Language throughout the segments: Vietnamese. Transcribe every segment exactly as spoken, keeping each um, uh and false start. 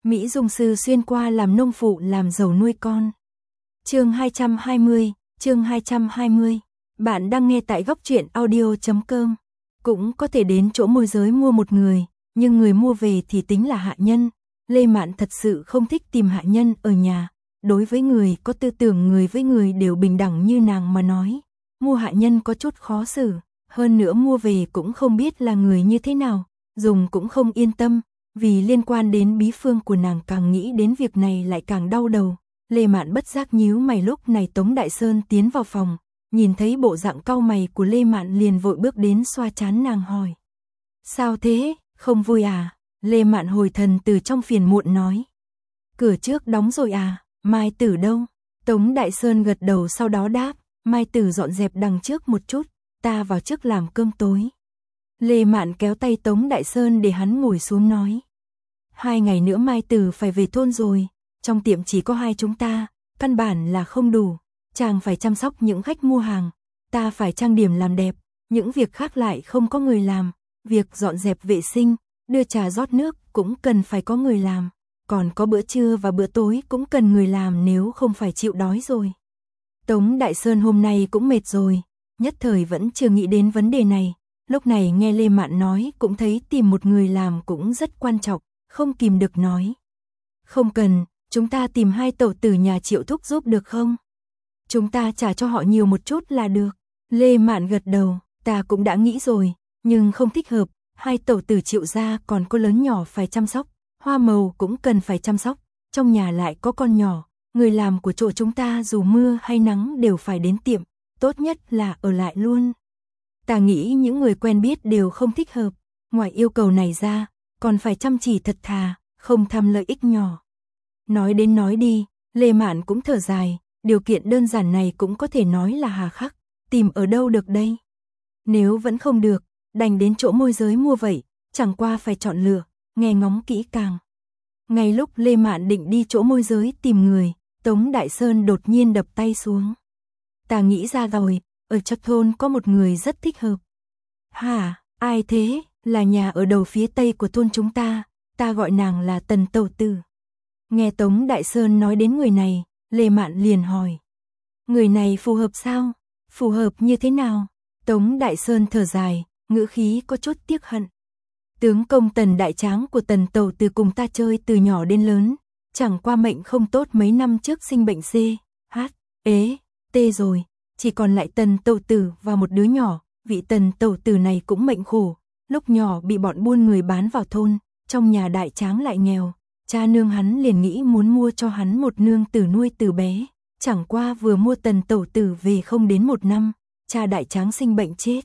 Mỹ Dung sư xuyên qua làm nông phụ làm giàu nuôi con. Chương hai trăm hai mươi, chương hai trăm hai mươi. Bạn đang nghe tại góc truyện audio chấm com. Cũng có thể đến chỗ môi giới mua một người, nhưng người mua về thì tính là hạ nhân. Lê Mạn thật sự không thích tìm hạ nhân ở nhà. Đối với người có tư tưởng người với người đều bình đẳng như nàng mà nói, mua hạ nhân có chút khó xử, hơn nữa mua về cũng không biết là người như thế nào, dùng cũng không yên tâm, vì liên quan đến bí phương của nàng càng nghĩ đến việc này lại càng đau đầu. Lê Mạn bất giác nhíu mày, lúc này Tống Đại Sơn tiến vào phòng, nhìn thấy bộ dạng cau mày của Lê Mạn liền vội bước đến xoa trán nàng hỏi. Sao thế, không vui à? Lê Mạn hồi thần từ trong phiền muộn nói. Cửa trước đóng rồi à, Mai Tử đâu? Tống Đại Sơn gật đầu sau đó đáp, Mai Tử dọn dẹp đằng trước một chút, ta vào trước làm cơm tối. Lê Mạn kéo tay Tống Đại Sơn để hắn ngồi xuống nói. Hai ngày nữa Mai Tử phải về thôn rồi, trong tiệm chỉ có hai chúng ta, căn bản là không đủ, chàng phải chăm sóc những khách mua hàng, ta phải trang điểm làm đẹp, những việc khác lại không có người làm, việc dọn dẹp vệ sinh, đưa trà rót nước cũng cần phải có người làm, còn có bữa trưa và bữa tối cũng cần người làm nếu không phải chịu đói rồi. Tống Đại Sơn hôm nay cũng mệt rồi, nhất thời vẫn chưa nghĩ đến vấn đề này, lúc này nghe Lê Mạn nói cũng thấy tìm một người làm cũng rất quan trọng, không kìm được nói. Không cần, chúng ta tìm hai tẩu tử nhà Triệu thúc giúp được không? Chúng ta trả cho họ nhiều một chút là được. Lê Mạn gật đầu, ta cũng đã nghĩ rồi, nhưng không thích hợp, hai tẩu tử Triệu gia còn có lớn nhỏ phải chăm sóc, hoa màu cũng cần phải chăm sóc, trong nhà lại có con nhỏ, người làm của chỗ chúng ta dù mưa hay nắng đều phải đến tiệm, tốt nhất là ở lại luôn. Ta nghĩ những người quen biết đều không thích hợp, ngoài yêu cầu này ra, còn phải chăm chỉ thật thà, không tham lợi ích nhỏ. Nói đến nói đi, Lê Mạn cũng thở dài, điều kiện đơn giản này cũng có thể nói là hà khắc, tìm ở đâu được đây? Nếu vẫn không được, đành đến chỗ môi giới mua vậy, chẳng qua phải chọn lựa, nghe ngóng kỹ càng. Ngay lúc Lê Mạn định đi chỗ môi giới tìm người, Tống Đại Sơn đột nhiên đập tay xuống. Ta nghĩ ra rồi, ở trong thôn có một người rất thích hợp. Hả, ai thế? Là nhà ở đầu phía tây của thôn chúng ta, ta gọi nàng là Tần Tẩu Tử. Nghe Tống Đại Sơn nói đến người này, Lê Mạn liền hỏi. Người này phù hợp sao? Phù hợp như thế nào? Tống Đại Sơn thở dài, ngữ khí có chút tiếc hận. Tướng công Tần Đại Tráng của Tần Tẩu Tử cùng ta chơi từ nhỏ đến lớn, chẳng qua mệnh không tốt, mấy năm trước sinh bệnh C, H, ế, T rồi, chỉ còn lại Tần Tẩu Tử và một đứa nhỏ, vị Tần Tẩu Tử này cũng mệnh khổ, lúc nhỏ bị bọn buôn người bán vào thôn, trong nhà Đại Tráng lại nghèo, cha nương hắn liền nghĩ muốn mua cho hắn một nương tử nuôi từ bé, chẳng qua vừa mua Tần Tẩu Tử về không đến một năm, cha Đại Tráng sinh bệnh chết.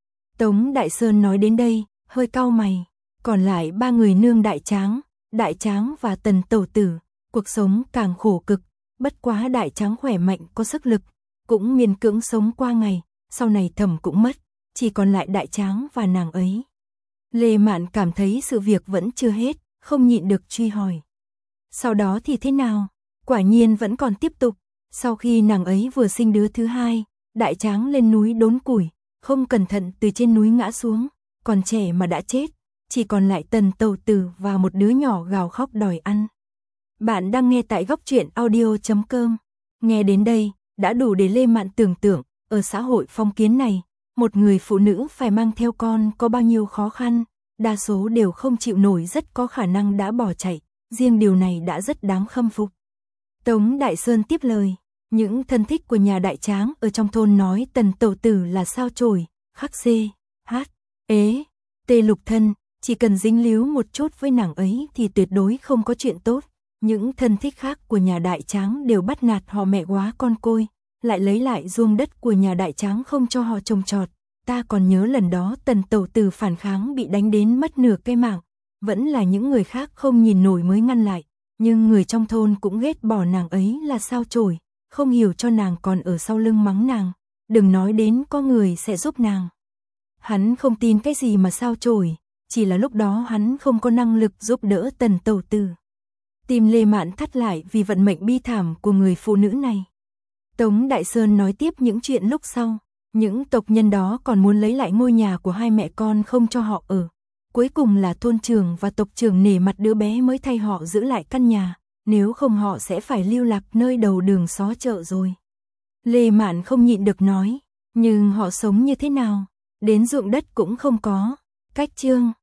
Tống Đại Sơn nói đến đây, hơi cau mày, còn lại ba người nương Đại Tráng, Đại Tráng và Tần Tẩu Tử, cuộc sống càng khổ cực, bất quá Đại Tráng khỏe mạnh có sức lực, cũng miễn cưỡng sống qua ngày, sau này thẩm cũng mất, chỉ còn lại Đại Tráng và nàng ấy. Lê Mạn cảm thấy sự việc vẫn chưa hết, không nhịn được truy hỏi. Sau đó thì thế nào? Quả nhiên vẫn còn tiếp tục, sau khi nàng ấy vừa sinh đứa thứ hai, Đại Tráng lên núi đốn củi, không cẩn thận từ trên núi ngã xuống, còn trẻ mà đã chết, chỉ còn lại Tần Tẩu Tử và một đứa nhỏ gào khóc đòi ăn. Bạn đang nghe tại góc truyện audio chấm com. Nghe đến đây, đã đủ để Lê Mạn tưởng tượng, ở xã hội phong kiến này, một người phụ nữ phải mang theo con có bao nhiêu khó khăn, đa số đều không chịu nổi, rất có khả năng đã bỏ chạy, riêng điều này đã rất đáng khâm phục. Tống Đại Sơn tiếp lời, những thân thích của nhà Đại Tráng ở trong thôn nói Tần Tẩu Tử là sao chổi, khắc C, H, ế, T lục thân, chỉ cần dính líu một chút với nàng ấy thì tuyệt đối không có chuyện tốt. Những thân thích khác của nhà Đại Tráng đều bắt nạt họ mẹ quá con côi, lại lấy lại ruộng đất của nhà Đại Tráng không cho họ trồng trọt. Ta còn nhớ lần đó Tần Tẩu Tử phản kháng bị đánh đến mất nửa cây mạng, vẫn là những người khác không nhìn nổi mới ngăn lại, nhưng người trong thôn cũng ghét bỏ nàng ấy là sao chổi, không hiểu cho nàng còn ở sau lưng mắng nàng, đừng nói đến có người sẽ giúp nàng. Hắn không tin cái gì mà sao chổi, chỉ là lúc đó hắn không có năng lực giúp đỡ Tần Tẩu Tử. Tim Lê Mạn thắt lại vì vận mệnh bi thảm của người phụ nữ này. Tống Đại Sơn nói tiếp những chuyện lúc sau, những tộc nhân đó còn muốn lấy lại ngôi nhà của hai mẹ con không cho họ ở. Cuối cùng là thôn trưởng và tộc trưởng nể mặt đứa bé mới thay họ giữ lại căn nhà, nếu không họ sẽ phải lưu lạc nơi đầu đường xó chợ rồi. Lê Mạn không nhịn được nói, nhưng họ sống như thế nào? Đến ruộng đất cũng không có. Cách chương